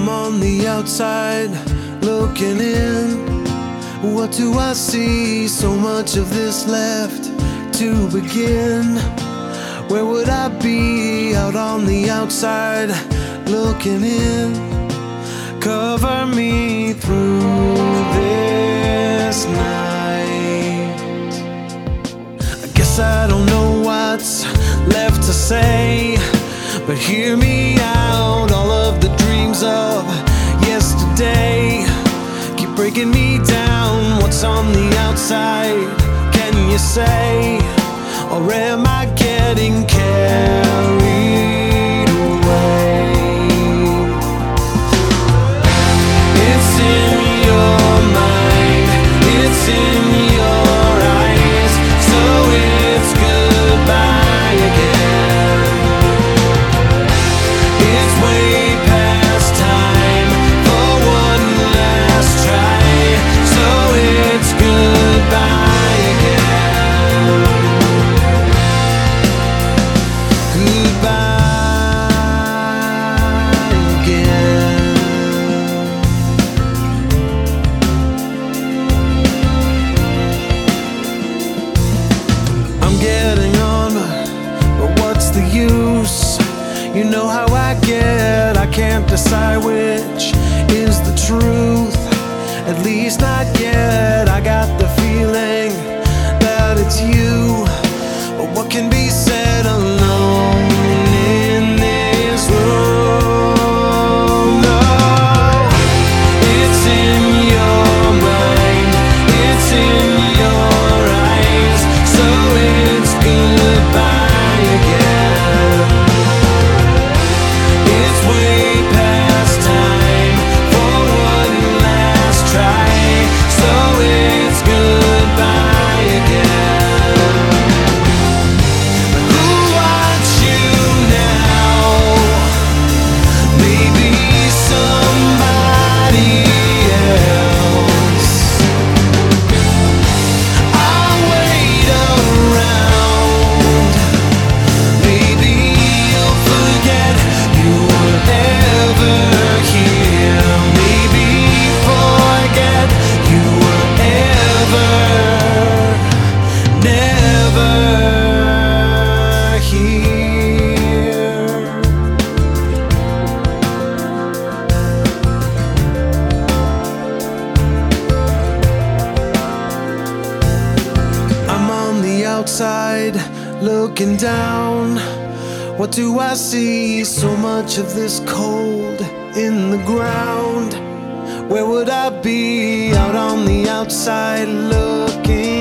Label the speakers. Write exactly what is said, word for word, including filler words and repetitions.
Speaker 1: I'm on the outside looking in. What do I see? So much of this left to begin. Where would I be out on the outside looking in? Cover me through this night. I guess I don't know what's left to say, but hear me out. All of the dreams of yesterday keep breaking me down. What's on the outside, can you say? Or am I getting carried away? It's in your mind, it's in your eyes, so it's goodbye again. It's way past time for one last try, so it's goodbye again. Goodbye again. I'm getting on, but what's the use? You know how I get, I can't decide which is the truth. At least not yet, I got the feeling that it's you. But what can be said alone in this room? No, it's in your mind, it's in your eyes, so it's goodbye again. It's way past time for one last try, so it's goodbye again. Who wants you now? Maybe somebody else. I'll wait around. Maybe you'll forget you were ever here. Maybe forget you were ever, never here. I'm on the outside looking down. What do I see? So much of this cold in the ground. Where would I be out on the outside looking